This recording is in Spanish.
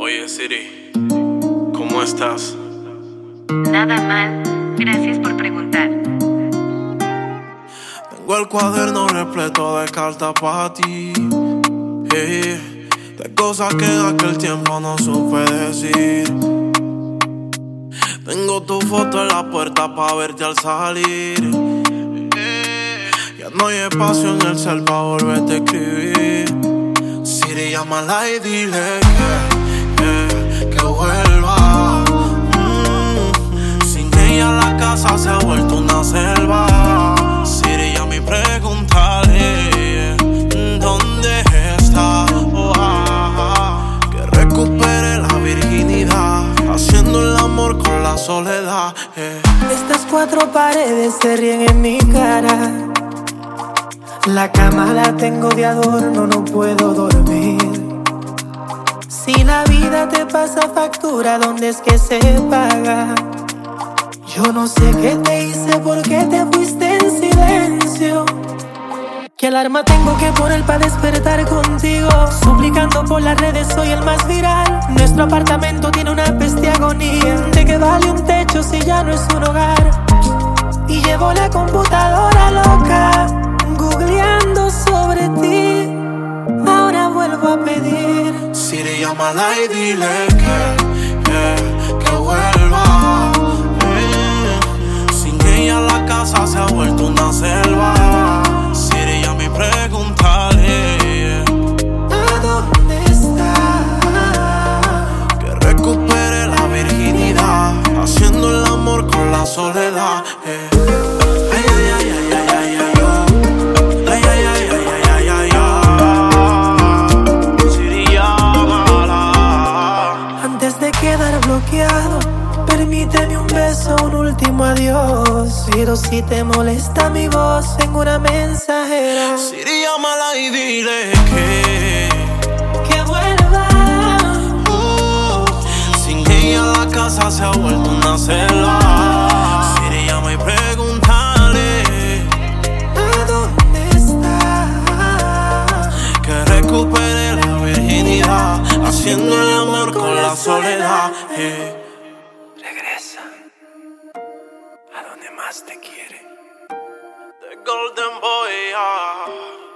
Oye Siri, ¿cómo estás? Nada mal, gracias por preguntar. Tengo el cuaderno repleto de cartas para ti, de cosas que en aquel tiempo no supe decir. Tengo tu foto en la puerta para verte al salir. Ya no hay espacio en el cel para volverte a escribir. Siri, llámala y dile que vuelva. Sin ella la casa se ha vuelto una selva. Siri, llama y pregúntale dónde está. Que recupere la virginidad, haciendo el amor con la soledad. Estas cuatro paredes se ríen en mi cara. La cama la tengo de adorno, no puedo dormir. Si la vida te pasa factura, ¿dónde es que se paga? Yo no sé qué te hice, por qué te fuiste en silencio. ¿Qué alarma tengo que poner para despertar contigo? Suplicando por las redes, soy el más viral. Nuestro apartamento tiene una peste agonía. ¿De qué vale un techo si ya no es un hogar? Y llevo la computadora loca, googleando sobre ti. Ahora vuelvo a pedir. Siri, llámala y dile que vuelva. Sin ella la casa se ha vuelto una selva. Siri, llama y pregúntale ¿a dónde está? que recupere la virginidad, haciendo el amor con la soledad. Bloqueado, permíteme un beso, un último adiós. Pero si te molesta mi voz, tengo una mensajera. Siri, llámala y dile que vuelva. Sin ella la casa se ha vuelto una selva. Siri, llama y pregúntale ¿a dónde está? Que recupere la virginidad, haciendo el amor con la soledad. Regresa a donde más te quiere. The Golden Boy.